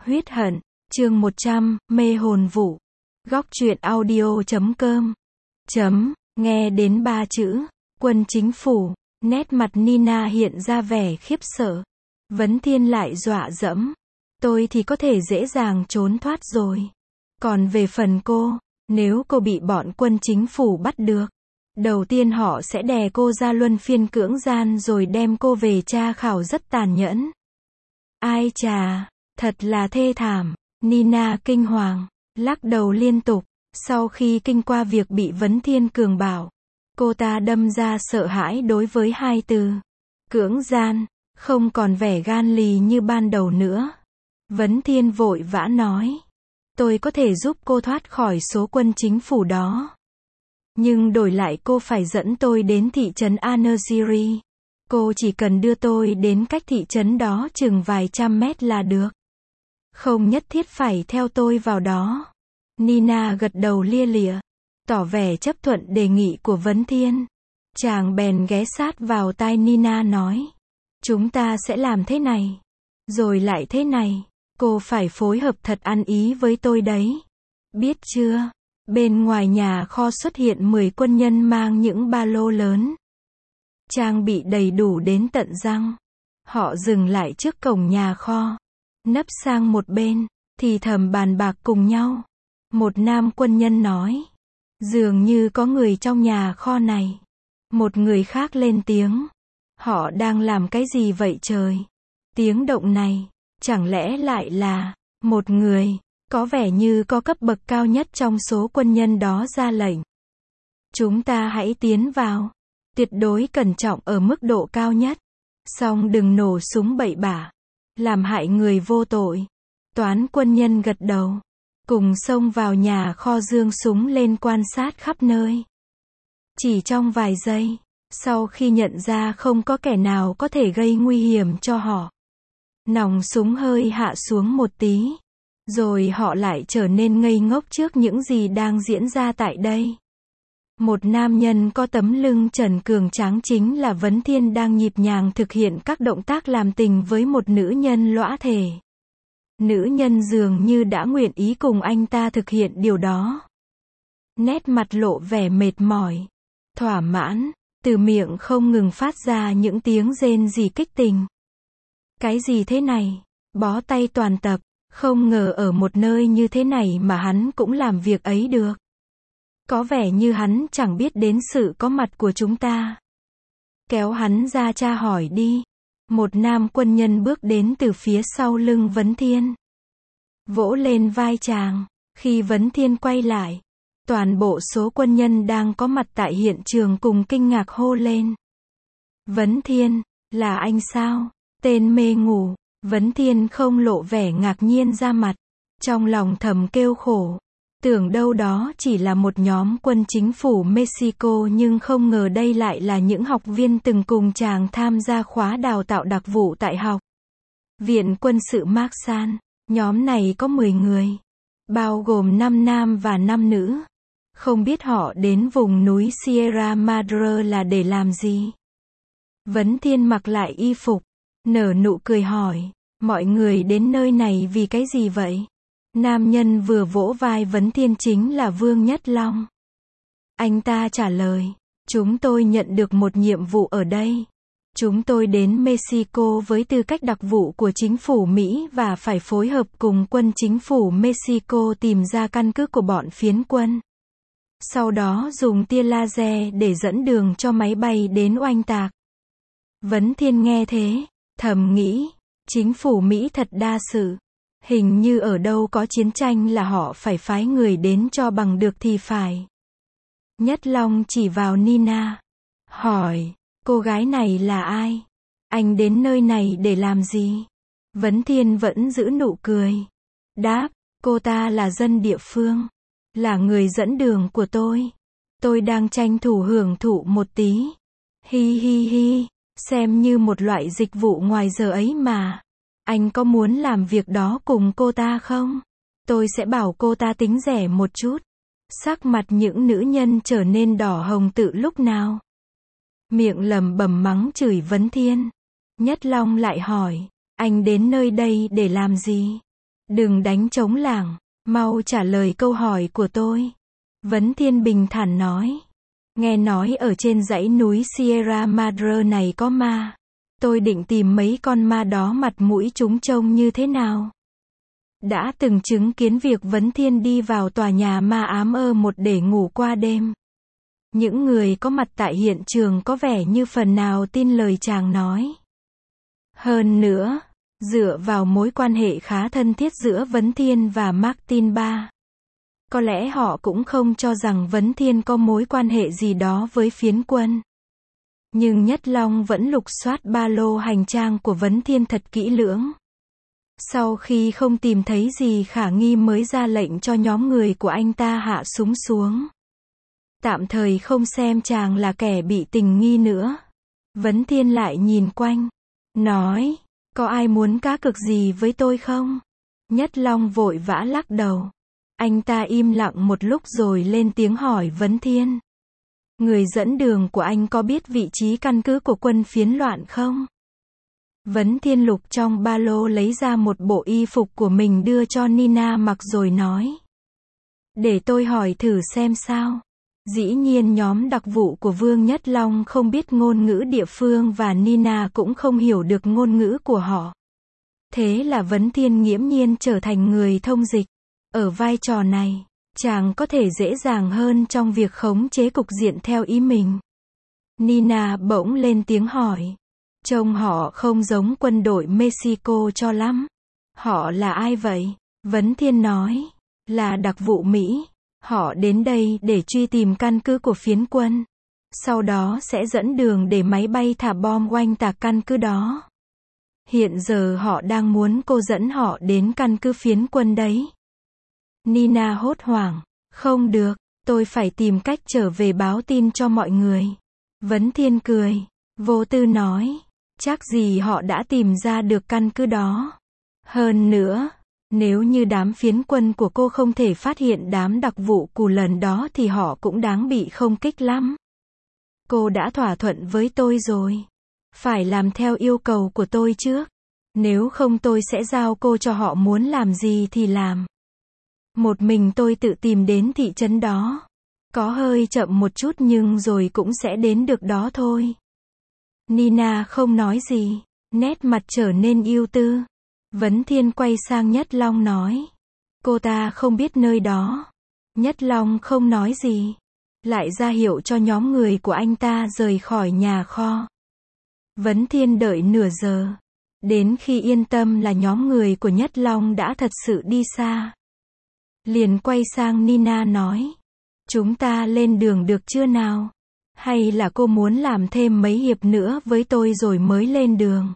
Huyết hận, chương 100, mê hồn vụ. Góc truyện audio.com. Nghe đến 3 chữ, quân chính phủ, nét mặt Nina hiện ra vẻ khiếp sợ. Vấn Thiên lại dọa dẫm. Tôi thì có thể dễ dàng trốn thoát rồi. Còn về phần cô, nếu cô bị bọn quân chính phủ bắt được, đầu tiên họ sẽ đè cô ra luân phiên cưỡng gian rồi đem cô về tra khảo rất tàn nhẫn. Ai chà, thật là thê thảm. Nina kinh hoàng, lắc đầu liên tục. Sau khi kinh qua việc bị Vấn Thiên cường bạo, cô ta đâm ra sợ hãi đối với hai từ cưỡng gian, không còn vẻ gan lì như ban đầu nữa. Vấn Thiên vội vã nói, tôi có thể giúp cô thoát khỏi số quân chính phủ đó. Nhưng đổi lại cô phải dẫn tôi đến thị trấn Anaziri. Cô chỉ cần đưa tôi đến cách thị trấn đó chừng vài trăm mét là được. Không nhất thiết phải theo tôi vào đó. Nina gật đầu lia lịa, tỏ vẻ chấp thuận đề nghị của Vấn Thiên. Chàng bèn ghé sát vào tai Nina nói, chúng ta sẽ làm thế này, rồi lại thế này, cô phải phối hợp thật ăn ý với tôi đấy. Biết chưa? Bên ngoài nhà kho xuất hiện 10 quân nhân mang những ba lô lớn, trang bị đầy đủ đến tận răng. Họ dừng lại trước cổng nhà kho, nấp sang một bên, thì thầm bàn bạc cùng nhau. Một nam quân nhân nói, dường như có người trong nhà kho này. Một người khác lên tiếng, họ đang làm cái gì vậy trời? Tiếng động này, chẳng lẽ lại là một người, có vẻ như có cấp bậc cao nhất trong số quân nhân đó ra lệnh. Chúng ta hãy tiến vào, tuyệt đối cẩn trọng ở mức độ cao nhất. Song đừng nổ súng bậy bạ, làm hại người vô tội. Toán quân nhân gật đầu, cùng xông vào nhà kho giương súng lên quan sát khắp nơi. Chỉ trong vài giây, sau khi nhận ra không có kẻ nào có thể gây nguy hiểm cho họ, nòng súng hơi hạ xuống một tí, rồi họ lại trở nên ngây ngốc trước những gì đang diễn ra tại đây. Một nam nhân có tấm lưng trần cường tráng chính là Vấn Thiên đang nhịp nhàng thực hiện các động tác làm tình với một nữ nhân lõa thể. Nữ nhân dường như đã nguyện ý cùng anh ta thực hiện điều đó. Nét mặt lộ vẻ mệt mỏi, thỏa mãn, từ miệng không ngừng phát ra những tiếng rên rỉ kích tình. Cái gì thế này? Bó tay toàn tập, không ngờ ở một nơi như thế này mà hắn cũng làm việc ấy được. Có vẻ như hắn chẳng biết đến sự có mặt của chúng ta. Kéo hắn ra tra hỏi đi. Một nam quân nhân bước đến từ phía sau lưng Vấn Thiên, vỗ lên vai chàng. Khi Vấn Thiên quay lại, toàn bộ số quân nhân đang có mặt tại hiện trường cùng kinh ngạc hô lên. Vấn Thiên, là anh sao? Tên mê ngủ. Vấn Thiên không lộ vẻ ngạc nhiên ra mặt, trong lòng thầm kêu khổ. Tưởng đâu đó chỉ là một nhóm quân chính phủ Mexico, nhưng không ngờ đây lại là những học viên từng cùng chàng tham gia khóa đào tạo đặc vụ tại học viện quân sự Marsan. Nhóm này có 10 người, bao gồm 5 nam và 5 nữ. Không biết họ đến vùng núi Sierra Madre là để làm gì? Vấn Thiên mặc lại y phục, nở nụ cười hỏi, mọi người đến nơi này vì cái gì vậy? Nam nhân vừa vỗ vai Vấn Thiên chính là Vương Nhất Long. Anh ta trả lời, chúng tôi nhận được một nhiệm vụ ở đây. Chúng tôi đến Mexico với tư cách đặc vụ của chính phủ Mỹ và phải phối hợp cùng quân chính phủ Mexico tìm ra căn cứ của bọn phiến quân. Sau đó dùng tia laser để dẫn đường cho máy bay đến oanh tạc. Vấn Thiên nghe thế, thầm nghĩ, chính phủ Mỹ thật đa sự. Hình như ở đâu có chiến tranh là họ phải phái người đến cho bằng được thì phải. Nhất Long chỉ vào Nina, hỏi, cô gái này là ai? Anh đến nơi này để làm gì? Vấn Thiên vẫn giữ nụ cười, đáp, cô ta là dân địa phương, là người dẫn đường của tôi. Tôi đang tranh thủ hưởng thụ một tí. Hi hi hi, xem như một loại dịch vụ ngoài giờ ấy mà. Anh có muốn làm việc đó cùng cô ta không? Tôi sẽ bảo cô ta tính rẻ một chút. Sắc mặt những nữ nhân trở nên đỏ hồng tự lúc nào. Miệng lẩm bẩm mắng chửi Vấn Thiên. Nhất Long lại hỏi, anh đến nơi đây để làm gì? Đừng đánh trống lảng, mau trả lời câu hỏi của tôi. Vấn Thiên bình thản nói. Nghe nói ở trên dãy núi Sierra Madre này có ma. Tôi định tìm mấy con ma đó mặt mũi chúng trông như thế nào. Đã từng chứng kiến việc Vấn Thiên đi vào tòa nhà ma ám một để ngủ qua đêm. Những người có mặt tại hiện trường có vẻ như phần nào tin lời chàng nói. Hơn nữa, dựa vào mối quan hệ khá thân thiết giữa Vấn Thiên và Martin Ba, có lẽ họ cũng không cho rằng Vấn Thiên có mối quan hệ gì đó với phiến quân. Nhưng Nhất Long vẫn lục soát ba lô hành trang của Vấn Thiên thật kỹ lưỡng. Sau khi không tìm thấy gì khả nghi mới ra lệnh cho nhóm người của anh ta hạ súng xuống. Tạm thời không xem chàng là kẻ bị tình nghi nữa. Vấn Thiên lại nhìn quanh, nói, có ai muốn cá cược gì với tôi không? Nhất Long vội vã lắc đầu. Anh ta im lặng một lúc rồi lên tiếng hỏi Vấn Thiên. Người dẫn đường của anh có biết vị trí căn cứ của quân phiến loạn không? Vấn Thiên lục trong ba lô lấy ra một bộ y phục của mình đưa cho Nina mặc rồi nói. Để tôi hỏi thử xem sao. Dĩ nhiên nhóm đặc vụ của Vương Nhất Long không biết ngôn ngữ địa phương và Nina cũng không hiểu được ngôn ngữ của họ. Thế là Vấn Thiên nghiễm nhiên trở thành người thông dịch. Ở vai trò này, chàng có thể dễ dàng hơn trong việc khống chế cục diện theo ý mình. Nina bỗng lên tiếng hỏi. Trông họ không giống quân đội Mexico cho lắm. Họ là ai vậy? Vấn Thiên nói. Là đặc vụ Mỹ. Họ đến đây để truy tìm căn cứ của phiến quân. Sau đó sẽ dẫn đường để máy bay thả bom oanh tạc căn cứ đó. Hiện giờ họ đang muốn cô dẫn họ đến căn cứ phiến quân đấy. Nina hốt hoảng. Không được, tôi phải tìm cách trở về báo tin cho mọi người. Vấn Thiên cười. Vô tư nói. Chắc gì họ đã tìm ra được căn cứ đó. Hơn nữa, nếu như đám phiến quân của cô không thể phát hiện đám đặc vụ cù lần đó thì họ cũng đáng bị không kích lắm. Cô đã thỏa thuận với tôi rồi. Phải làm theo yêu cầu của tôi trước. Nếu không tôi sẽ giao cô cho họ muốn làm gì thì làm. Một mình tôi tự tìm đến thị trấn đó. Có hơi chậm một chút nhưng rồi cũng sẽ đến được đó thôi. Nina không nói gì. Nét mặt trở nên ưu tư. Vấn Thiên quay sang Nhất Long nói. Cô ta không biết nơi đó. Nhất Long không nói gì. Lại ra hiệu cho nhóm người của anh ta rời khỏi nhà kho. Vấn Thiên đợi nửa giờ. Đến khi yên tâm là nhóm người của Nhất Long đã thật sự đi xa. Liền quay sang Nina nói. Chúng ta lên đường được chưa nào? Hay là cô muốn làm thêm mấy hiệp nữa với tôi rồi mới lên đường?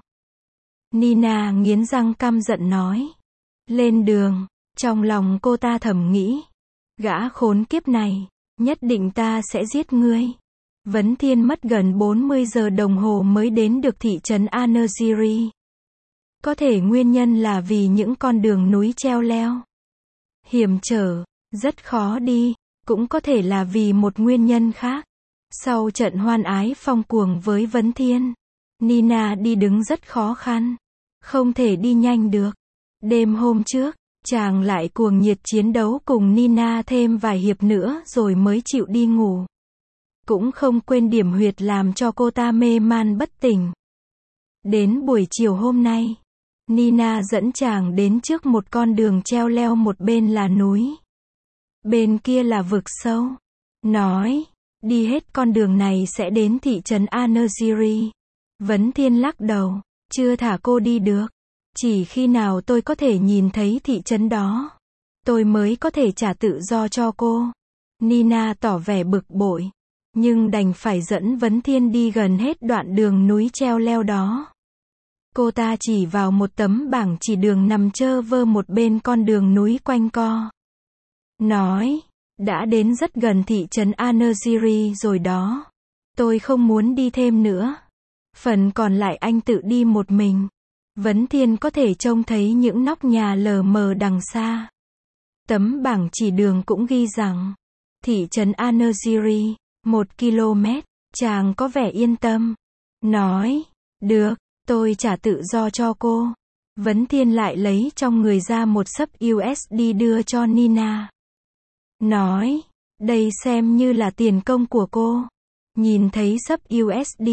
Nina nghiến răng căm giận nói. Lên đường. Trong lòng cô ta thầm nghĩ. Gã khốn kiếp này. Nhất định ta sẽ giết ngươi. Vấn Thiên mất gần 40 giờ đồng hồ mới đến được thị trấn Anaziri. Có thể nguyên nhân là vì những con đường núi treo leo. Hiểm trở. Rất khó đi. Cũng có thể là vì một nguyên nhân khác. Sau trận hoan ái phong cuồng với Vấn Thiên, Nina đi đứng rất khó khăn. Không thể đi nhanh được. Đêm hôm trước, chàng lại cuồng nhiệt chiến đấu cùng Nina thêm vài hiệp nữa rồi mới chịu đi ngủ. Cũng không quên điểm huyệt làm cho cô ta mê man bất tỉnh. Đến buổi chiều hôm nay, Nina dẫn chàng đến trước một con đường treo leo, một bên là núi. Bên kia là vực sâu. Nói, đi hết con đường này sẽ đến thị trấn Anaziri. Vấn Thiên lắc đầu, chưa thả cô đi được. Chỉ khi nào tôi có thể nhìn thấy thị trấn đó, tôi mới có thể trả tự do cho cô. Nina tỏ vẻ bực bội, nhưng đành phải dẫn Vấn Thiên đi gần hết đoạn đường núi treo leo đó. Cô ta chỉ vào một tấm bảng chỉ đường nằm trơ vơ một bên con đường núi quanh co. Nói, đã đến rất gần thị trấn Anaziri rồi đó. Tôi không muốn đi thêm nữa. Phần còn lại anh tự đi một mình. Vấn Thiên có thể trông thấy những nóc nhà lờ mờ đằng xa. Tấm bảng chỉ đường cũng ghi rằng, thị trấn Anaziri, 1 km, chàng có vẻ yên tâm. Nói, được, tôi trả tự do cho cô. Vấn Thiên lại lấy trong người ra một xấp USD đưa cho Nina. Nói, đây xem như là tiền công của cô. Nhìn thấy xấp USD,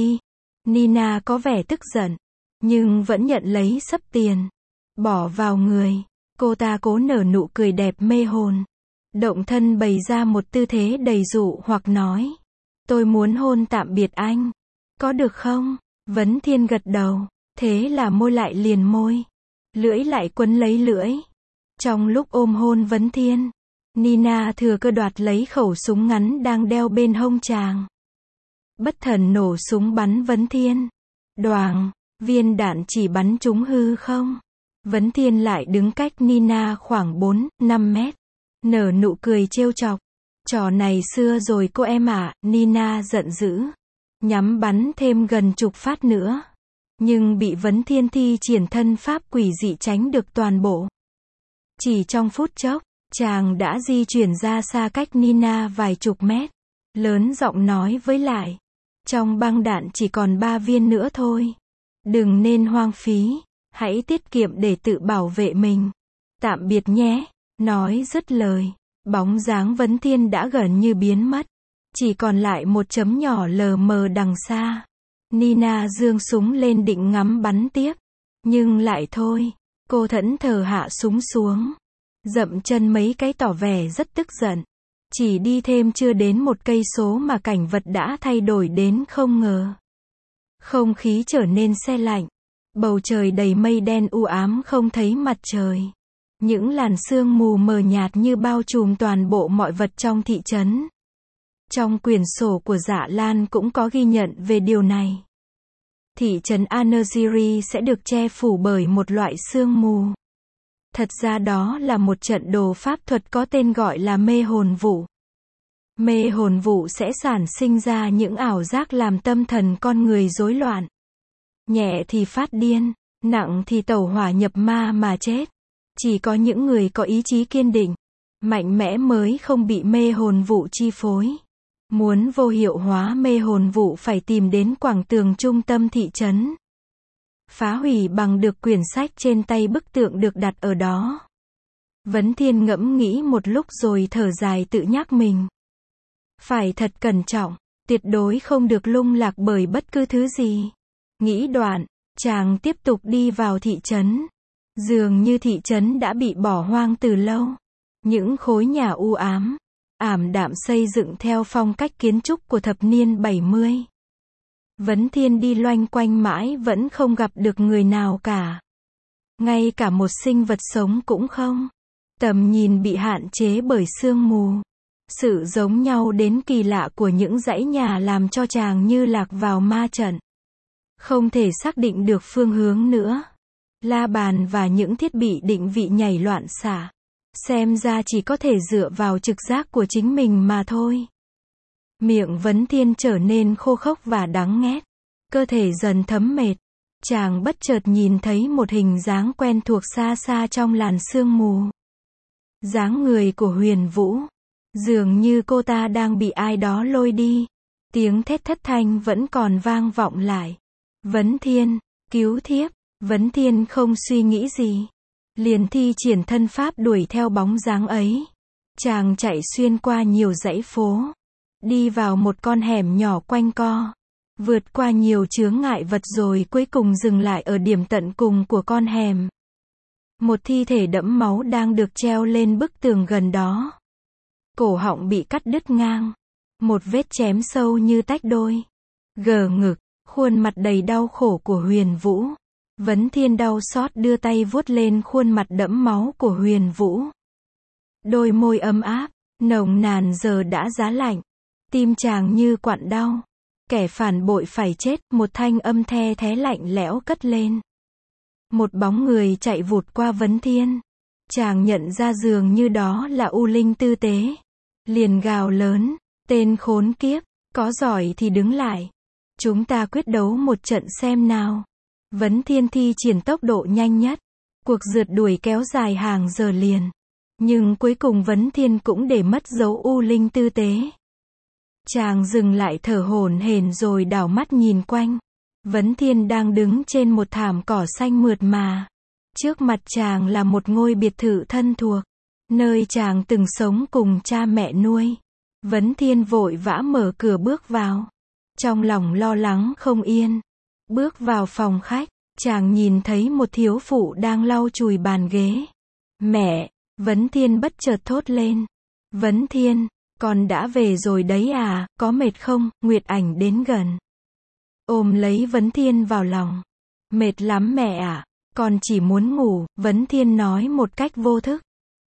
Nina có vẻ tức giận, nhưng vẫn nhận lấy xấp tiền, bỏ vào người. Cô ta cố nở nụ cười đẹp mê hồn, động thân bày ra một tư thế đầy dụ hoặc nói, tôi muốn hôn tạm biệt anh, có được không? Vấn Thiên gật đầu, thế là môi lại liền môi, lưỡi lại quấn lấy lưỡi. Trong lúc ôm hôn Vấn Thiên, Nina thừa cơ đoạt lấy khẩu súng ngắn đang đeo bên hông chàng. Bất thần nổ súng bắn Vấn Thiên. Đoàng, viên đạn chỉ bắn trúng hư không. Vấn Thiên lại đứng cách Nina khoảng 4-5 mét. Nở nụ cười trêu chọc. Trò này xưa rồi cô em ạ, Nina giận dữ. Nhắm bắn thêm gần chục phát nữa. Nhưng bị Vấn Thiên thi triển thân pháp quỷ dị tránh được toàn bộ. Chỉ trong phút chốc, chàng đã di chuyển ra xa cách Nina vài chục mét. Lớn giọng nói với lại. Trong băng đạn chỉ còn 3 viên nữa thôi. Đừng nên hoang phí. Hãy tiết kiệm để tự bảo vệ mình. Tạm biệt nhé. Nói dứt lời. Bóng dáng Vấn Thiên đã gần như biến mất. Chỉ còn lại một chấm nhỏ lờ mờ đằng xa. Nina giương súng lên định ngắm bắn tiếp. Nhưng lại thôi. Cô thẫn thờ hạ súng xuống. Dậm chân mấy cái tỏ vẻ rất tức giận. Chỉ đi thêm chưa đến 1 cây số mà cảnh vật đã thay đổi đến không ngờ. Không khí trở nên se lạnh. Bầu trời đầy mây đen u ám không thấy mặt trời. Những làn sương mù mờ nhạt như bao trùm toàn bộ mọi vật trong thị trấn. Trong quyển sổ của Dạ Lan cũng có ghi nhận về điều này. Thị trấn Anaziri sẽ được che phủ bởi một loại sương mù. Thật ra đó là một trận đồ pháp thuật có tên gọi là mê hồn vụ. Mê hồn vụ sẽ sản sinh ra những ảo giác làm tâm thần con người rối loạn. Nhẹ thì phát điên, nặng thì tẩu hỏa nhập ma mà chết. Chỉ có những người có ý chí kiên định, mạnh mẽ mới không bị mê hồn vụ chi phối. Muốn vô hiệu hóa mê hồn vụ phải tìm đến quảng trường trung tâm thị trấn. Phá hủy bằng được quyển sách trên tay bức tượng được đặt ở đó. Vấn Thiên ngẫm nghĩ một lúc rồi thở dài tự nhắc mình. Phải thật cẩn trọng, tuyệt đối không được lung lạc bởi bất cứ thứ gì. Nghĩ đoạn, chàng tiếp tục đi vào thị trấn. Dường như thị trấn đã bị bỏ hoang từ lâu. Những khối nhà u ám, ảm đạm xây dựng theo phong cách kiến trúc của thập niên 70. Vấn Thiên đi loanh quanh mãi vẫn không gặp được người nào cả. Ngay cả một sinh vật sống cũng không. Tầm nhìn bị hạn chế bởi sương mù. Sự giống nhau đến kỳ lạ của những dãy nhà làm cho chàng như lạc vào ma trận. Không thể xác định được phương hướng nữa. La bàn và những thiết bị định vị nhảy loạn xạ. Xem ra chỉ có thể dựa vào trực giác của chính mình mà thôi. Miệng Vấn Thiên trở nên khô khốc và đắng nghét. Cơ thể dần thấm mệt. Chàng bất chợt nhìn thấy một hình dáng quen thuộc xa xa trong làn sương mù. Dáng người của Huyền Vũ. Dường như cô ta đang bị ai đó lôi đi. Tiếng thét thất thanh vẫn còn vang vọng lại. Vấn Thiên, cứu thiếp. Vấn Thiên không suy nghĩ gì. Liền thi triển thân pháp đuổi theo bóng dáng ấy. Chàng chạy xuyên qua nhiều dãy phố. Đi vào một con hẻm nhỏ quanh co. Vượt qua nhiều chướng ngại vật rồi cuối cùng dừng lại ở điểm tận cùng của con hẻm. Một thi thể đẫm máu đang được treo lên bức tường gần đó. Cổ họng bị cắt đứt ngang. Một vết chém sâu như tách đôi. Gờ ngực, khuôn mặt đầy đau khổ của Huyền Vũ. Vấn Thiên đau xót đưa tay vuốt lên khuôn mặt đẫm máu của Huyền Vũ. Đôi môi ấm áp, nồng nàn giờ đã giá lạnh. Tim chàng như quặn đau. Kẻ phản bội phải chết, một thanh âm the thé lạnh lẽo cất lên. Một bóng người chạy vụt qua Vấn Thiên. Chàng nhận ra dường như đó là U Linh Tư Tế. Liền gào lớn, tên khốn kiếp, có giỏi thì đứng lại. Chúng ta quyết đấu một trận xem nào. Vấn Thiên thi triển tốc độ nhanh nhất. Cuộc rượt đuổi kéo dài hàng giờ liền. Nhưng cuối cùng Vấn Thiên cũng để mất dấu U Linh Tư Tế. Chàng dừng lại thở hổn hển rồi đảo mắt nhìn quanh. Vấn Thiên đang đứng trên một thảm cỏ xanh mượt mà. Trước mặt chàng là một ngôi biệt thự thân thuộc, nơi chàng từng sống cùng cha mẹ nuôi. Vấn Thiên vội vã mở cửa bước vào, trong lòng lo lắng không yên. Bước vào phòng khách, chàng nhìn thấy một thiếu phụ đang lau chùi bàn ghế. Mẹ, Vấn Thiên bất chợt thốt lên. Vấn Thiên, con đã về rồi đấy à, có mệt không? Nguyệt Ảnh đến gần, ôm lấy Vấn Thiên vào lòng. Mệt lắm mẹ ạ, con chỉ muốn ngủ, Vấn Thiên nói một cách vô thức.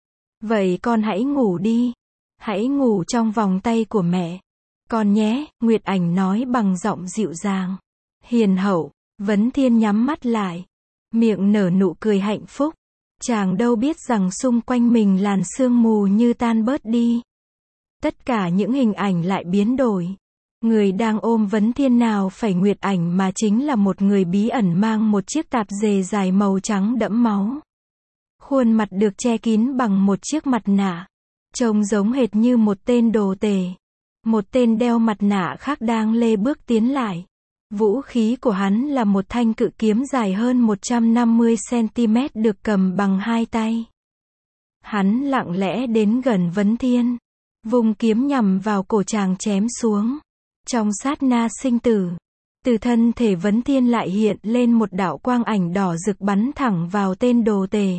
Vậy con hãy ngủ đi, hãy ngủ trong vòng tay của mẹ, con nhé, Nguyệt Ảnh nói bằng giọng dịu dàng, hiền hậu. Vấn Thiên nhắm mắt lại, miệng nở nụ cười hạnh phúc. Chàng đâu biết rằng xung quanh mình làn sương mù như tan bớt đi. Tất cả những hình ảnh lại biến đổi. Người đang ôm Vấn Thiên nào phải Nguyệt Ảnh mà chính là một người bí ẩn mang một chiếc tạp dề dài màu trắng đẫm máu. Khuôn mặt được che kín bằng một chiếc mặt nạ, trông giống hệt như một tên đồ tể. Một tên đeo mặt nạ khác đang lê bước tiến lại. Vũ khí của hắn là một thanh cự kiếm dài hơn 150 cm được cầm bằng hai tay. Hắn lặng lẽ đến gần Vấn Thiên, vùng kiếm nhằm vào cổ chàng chém xuống. Trong sát na sinh tử, từ thân thể Vấn Thiên lại hiện lên một đạo quang ảnh đỏ rực bắn thẳng vào tên đồ tể.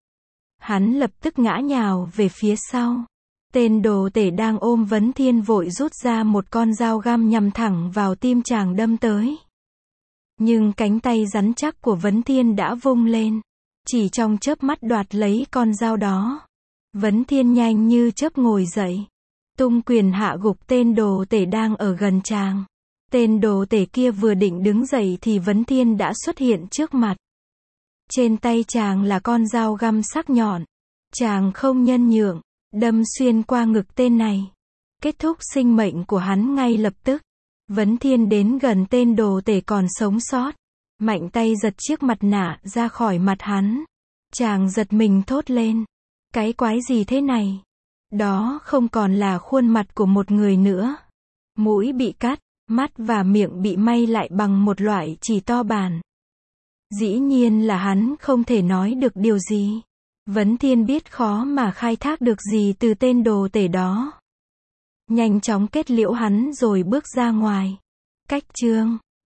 Hắn lập tức ngã nhào về phía sau. Tên đồ tể đang ôm Vấn Thiên vội rút ra một con dao găm nhằm thẳng vào tim chàng đâm tới. Nhưng cánh tay rắn chắc của Vấn Thiên đã vung lên, chỉ trong chớp mắt đoạt lấy con dao đó. Vấn Thiên nhanh như chớp ngồi dậy, tung quyền hạ gục tên đồ tể đang ở gần chàng. Tên đồ tể kia vừa định đứng dậy thì Vấn Thiên đã xuất hiện trước mặt. Trên tay chàng là con dao găm sắc nhọn. Chàng không nhân nhượng, đâm xuyên qua ngực tên này, kết thúc sinh mệnh của hắn ngay lập tức. Vấn Thiên đến gần tên đồ tể còn sống sót, mạnh tay giật chiếc mặt nạ ra khỏi mặt hắn. Chàng giật mình thốt lên, cái quái gì thế này? Đó không còn là khuôn mặt của một người nữa. Mũi bị cắt, mắt và miệng bị may lại bằng một loại chì to bản. Dĩ nhiên là hắn không thể nói được điều gì. Vấn Thiên biết khó mà khai thác được gì từ tên đồ tể đó. Nhanh chóng kết liễu hắn rồi bước ra ngoài. Cách chương